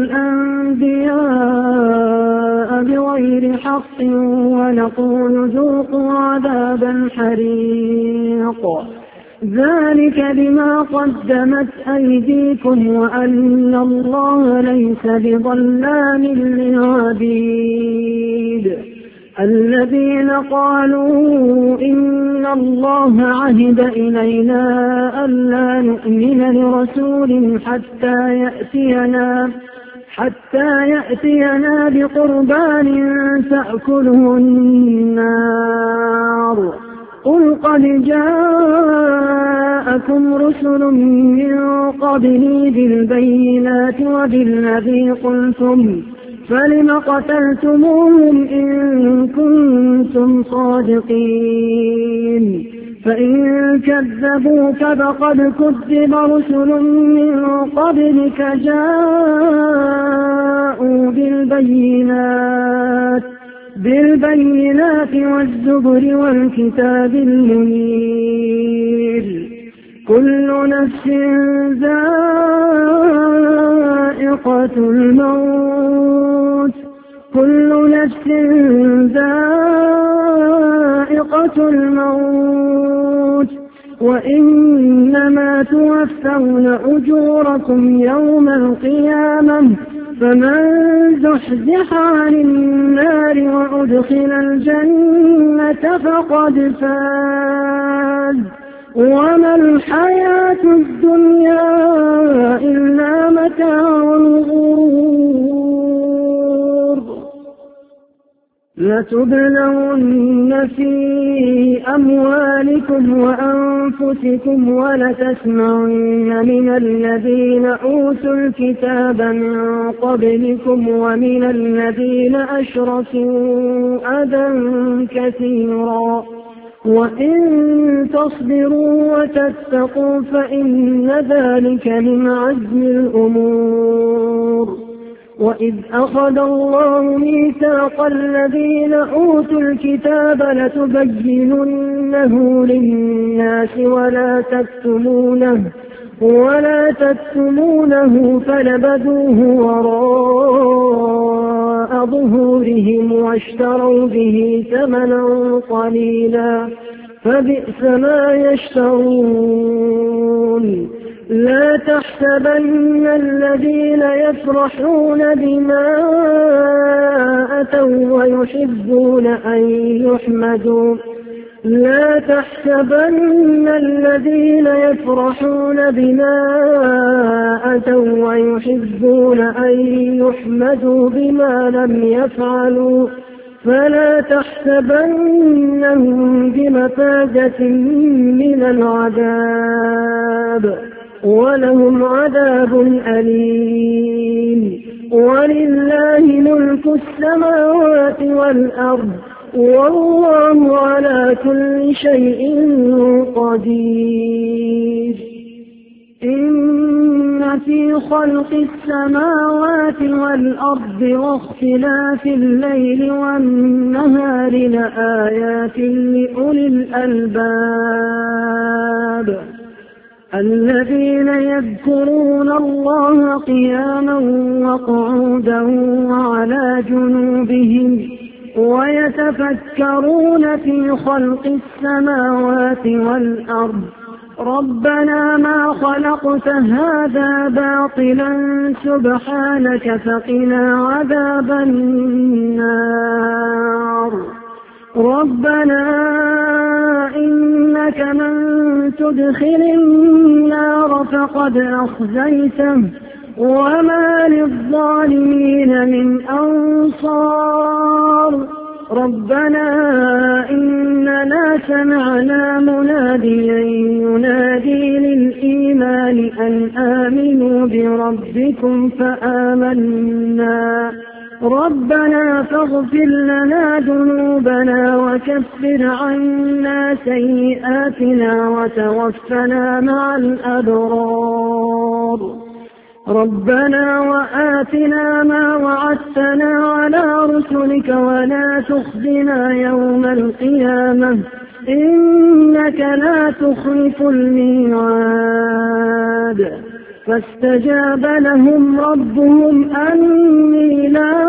الأنبياء بغير حق ونقول ذوقوا عذاب الحريق ذلك بما قدمت أيديكم وأن الله ليس بظلام للعبيد الذين قالوا إن الله عهد إلينا ألا نؤمن لرسول حتى يأتينا حتى يأتينا بقربان تأكله النار قل قد جاءكم رسل من قبلي بالبينات وبالذي قلتم فلم قتلتموهم إن كنتم صادقين فإن كذبوك فقد كذب رسل من قبلك جاءوا بالبينات بالبينات والزبر والكتاب المنير كل نفس ذائقة الموت كل نفس ذائقة الموت وإنما توفون أجوركم يوم القيامة فمن زحزح عن النار وأدخل الجنة فقد فاز وما الحياة الدنيا إلا متاع الغرور لتبلون في أموالكم وأنفسكم ولتسمعن من الذين أوتوا الكتاب من قبلكم ومن الذين أشركوا أذى كثيرا وإن تصبروا وتتقوا فإن ذلك من عزم الأمور وإذ أخذ الله ميثاق الذين أوتوا الكتاب لتبيننه للناس ولا تكتمونه ولا تكتمونه فنبذوه وراء ظهورهم واشتروا به ثمنا قليلا فبئس ما يشترون لا تحسبن الذين يفرحون بما أتوا ويحبون أن يحمدوا لا تحسبن الذين يفرحون بما أتوا ويحبون أن يحمدوا بما لم يفعلوا فلا تحسبنهم بمفازة من العذاب ولهم عذاب أليم ولله ملك السماوات والأرض والله على كل شيء قدير إن في خلق السماوات والأرض واختلاف الليل والنهار لآيات لأولي الألباب الذين يذكرون الله قياما وقعودا وعلى جنوبهم ويتفكرون في خلق السماوات والأرض ربنا ما خلقت هذا باطلا سبحانك فقنا عذاب النار ربنا إنك من تدخل النار فقد أخزيته وما للظالمين من أنصار ربنا إننا سمعنا مناديا ينادي للإيمان أن آمنوا بربكم فآمنا ربنا فاغفر لنا ذنوبنا وكفر عنا سيئاتنا وتوفنا مع الأبرار ربنا وآتنا ما وعدتنا على رسلك ولا تخزنا يوم القيامة إنك لا تخلف الميعاد فاستجاب لهم ربهم أني لا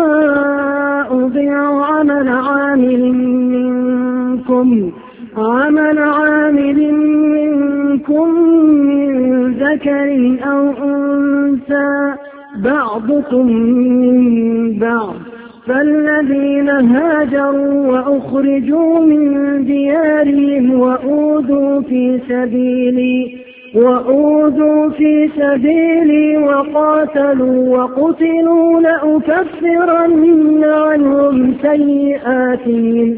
أضيع عمل عامل منكم عمل عامل منكم من ذكر أو أنثى بعضكم من بعض فالذين هاجروا وأخرجوا من ديارهم وأوذوا في سبيلي وأوذوا في سبيلي وقاتلوا وقتلوا لأكفرن عنهم سيئاتهم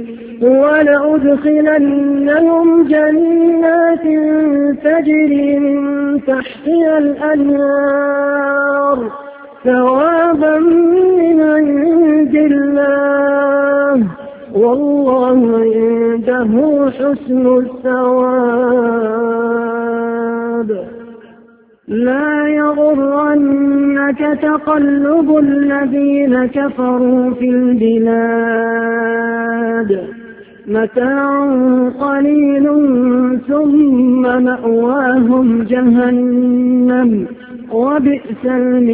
ولأدخلنهم جنات تجري من تحتها الأنهار ثوابا من عند الله والله عنده حسن الثواب. لا يغرنك تقلب الذين كفروا في البلاد متاع قليل ثم مأواهم جهنم وبئس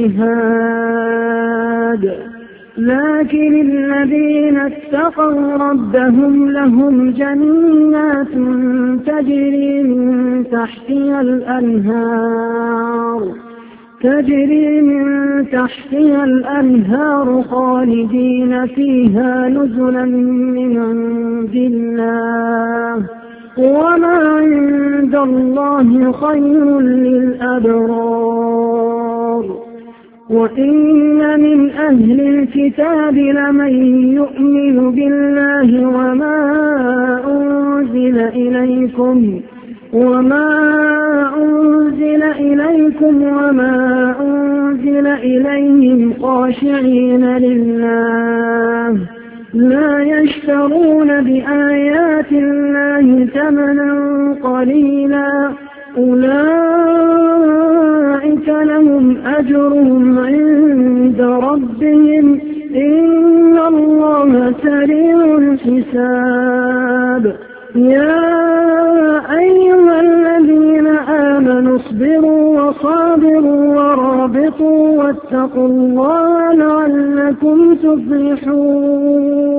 المهاد. لكن الذين اتقوا ربهم لهم جنات تجري من تحتها الأنهار تجري من تحتها الأنهار خالدين فيها نزلا من عند الله وما عند الله خير للأبرار. وإن من أهل الكتاب لمن يؤمن بالله وما أنزل إليكم وما أنزل إليكم وما أنزل إليهم خاشعين لله لا يشترون بآيات الله ثمنا قليلا أولئك لهم أجرهم عند ربهم إن الله سريع الحساب. يا أيها الذين آمنوا اصبروا وصابروا ورابطوا واتقوا الله لعلكم تفلحون.